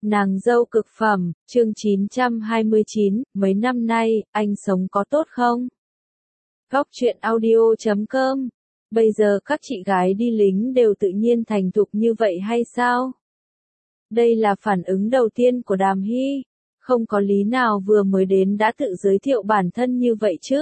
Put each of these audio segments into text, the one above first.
Nàng dâu cực phẩm, chương 929, mấy năm nay, anh sống có tốt không? Góc truyện audio.com. Bây giờ các chị gái đi lính đều tự nhiên thành thục như vậy hay sao? Đây là phản ứng đầu tiên của Đàm Hy. Không có lý nào vừa mới đến đã tự giới thiệu bản thân như vậy chứ?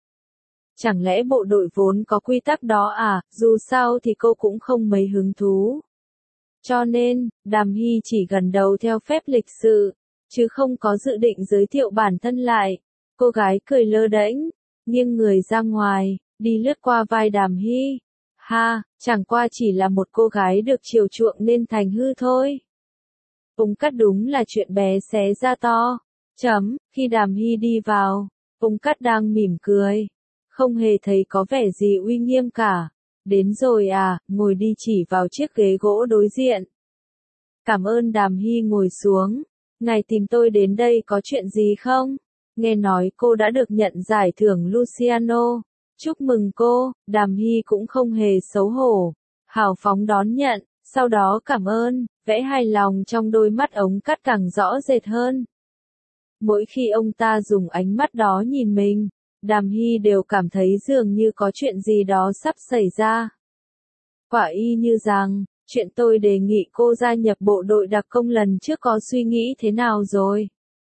Chẳng lẽ bộ đội vốn có quy tắc đó à? Dù sao thì cô cũng không mấy hứng thú. Cho nên, Đàm Hy chỉ gần đầu theo phép lịch sự, chứ không có dự định giới thiệu bản thân lại. Cô gái cười lơ đễnh, nghiêng người ra ngoài, đi lướt qua vai Đàm Hy. Ha, chẳng qua chỉ là một cô gái được chiều chuộng nên thành hư thôi. Ung Cát đúng là chuyện bé xé ra to. Khi Đàm Hy đi vào, Ung Cát đang mỉm cười. Không hề thấy có vẻ gì uy nghiêm cả. Đến rồi à, ngồi đi, chỉ vào chiếc ghế gỗ đối diện. Cảm ơn. Đàm Hy ngồi xuống. Ngài tìm tôi đến đây có chuyện gì không? Nghe nói cô đã được nhận giải thưởng Luciano. Chúc mừng cô. Đàm Hy cũng không hề xấu hổ. Hào phóng đón nhận, sau đó cảm ơn, vẻ hài lòng trong đôi mắt Ung Cát càng rõ rệt hơn. Mỗi khi ông ta dùng ánh mắt đó nhìn mình, Đàm Hy đều cảm thấy dường như có chuyện gì đó sắp xảy ra. Quả y như rằng, chuyện tôi đề nghị cô gia nhập bộ đội đặc công lần trước có suy nghĩ thế nào rồi?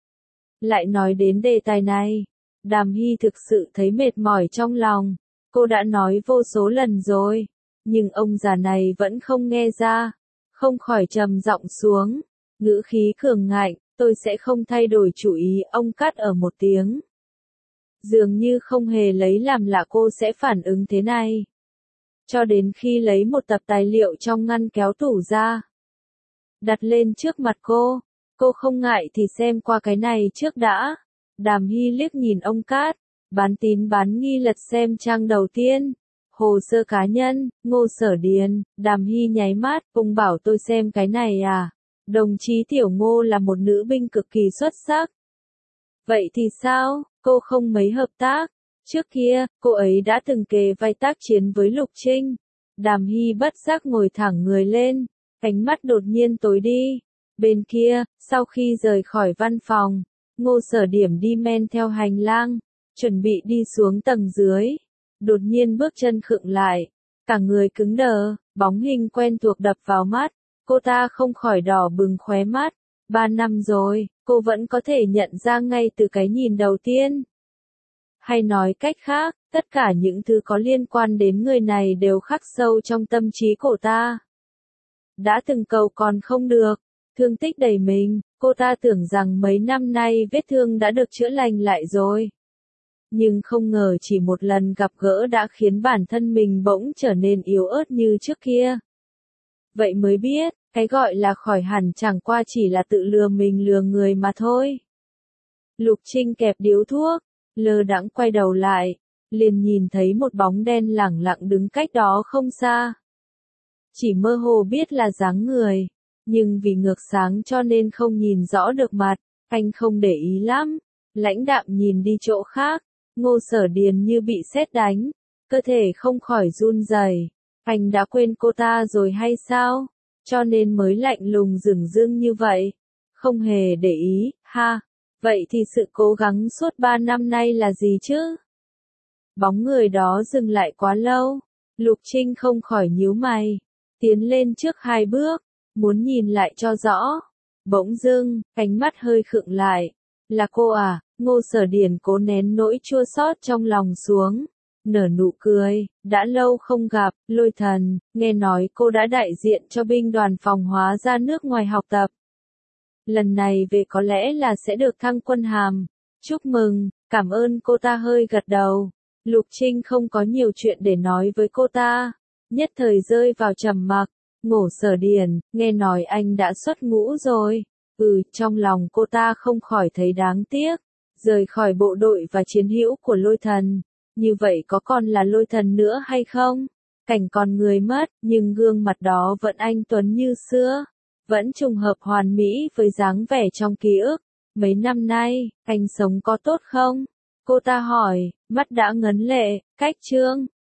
Lại nói đến đề tài này, Đàm Hy thực sự thấy mệt mỏi trong lòng. Cô đã nói vô số lần rồi, nhưng ông già này vẫn không nghe ra. Không khỏi trầm giọng xuống, ngữ khí cường ngạnh, tôi sẽ không thay đổi chủ ý. Ông cắt ở một tiếng. Dường như không hề lấy làm lạ cô sẽ phản ứng thế này. Cho đến khi lấy một tập tài liệu trong ngăn kéo tủ ra, đặt lên trước mặt cô không ngại thì xem qua cái này trước đã. Đàm Hy liếc nhìn ông Cát, bán tín bán nghi lật xem trang đầu tiên. Hồ sơ cá nhân, Ngô Sở Điền. Đàm Hy nháy mắt, ông bảo tôi xem cái này à? Đồng chí Tiểu Ngô là một nữ binh cực kỳ xuất sắc. Vậy thì sao? Cô không mấy hợp tác. Trước kia, cô ấy đã từng kề vai tác chiến với Lục Trinh. Đàm Hy bất giác ngồi thẳng người lên, ánh mắt đột nhiên tối đi. Bên kia, sau khi rời khỏi văn phòng, Ngô Sở Điểm đi men theo hành lang, chuẩn bị đi xuống tầng dưới. Đột nhiên bước chân khựng lại, cả người cứng đờ, bóng hình quen thuộc đập vào mắt, cô ta không khỏi đỏ bừng khóe mắt. 3 năm rồi, cô vẫn có thể nhận ra ngay từ cái nhìn đầu tiên. Hay nói cách khác, tất cả những thứ có liên quan đến người này đều khắc sâu trong tâm trí cô ta. Đã từng cầu còn không được, thương tích đầy mình, cô ta tưởng rằng mấy năm nay vết thương đã được chữa lành lại rồi. Nhưng không ngờ chỉ một lần gặp gỡ đã khiến bản thân mình bỗng trở nên yếu ớt như trước kia. Vậy mới biết, cái gọi là khỏi hẳn chẳng qua chỉ là tự lừa mình lừa người mà thôi. Lục Trinh kẹp điếu thuốc, lơ đãng quay đầu lại, liền nhìn thấy một bóng đen lẳng lặng đứng cách đó không xa. Chỉ mơ hồ biết là dáng người, nhưng vì ngược sáng cho nên không nhìn rõ được mặt, anh không để ý lắm, lãnh đạm nhìn đi chỗ khác. Ngô Sở Điền như bị sét đánh, cơ thể không khỏi run rẩy. Anh đã quên cô ta rồi hay sao? Cho nên mới lạnh lùng dửng dưng như vậy. Không hề để ý, ha. Vậy thì sự cố gắng suốt 3 năm nay là gì chứ? Bóng người đó dừng lại quá lâu. Lục Trinh không khỏi nhíu mày, tiến lên trước 2 bước, muốn nhìn lại cho rõ. Bỗng dưng, ánh mắt hơi khựng lại. Là cô à? Ngô Sở Điền cố nén nỗi chua xót trong lòng xuống, nở nụ cười. Đã lâu không gặp, Lôi Thần, nghe nói cô đã đại diện cho binh đoàn phòng hóa ra nước ngoài học tập. Lần này về có lẽ là sẽ được thăng quân hàm. Chúc mừng, cảm ơn. Cô ta hơi gật đầu. Lục Trinh không có nhiều chuyện để nói với cô ta, nhất thời rơi vào trầm mặc. Ngô Sở Điền, nghe nói anh đã xuất ngũ rồi. Trong lòng cô ta không khỏi thấy đáng tiếc. Rời khỏi bộ đội và chiến hữu của Lôi Thần, như vậy có còn là Lôi Thần nữa hay không? Cảnh con người mất, nhưng gương mặt đó vẫn anh tuấn như xưa, vẫn trùng hợp hoàn mỹ với dáng vẻ trong ký ức. Mấy năm nay, anh sống có tốt không? Cô ta hỏi, mắt đã ngấn lệ. Cách chương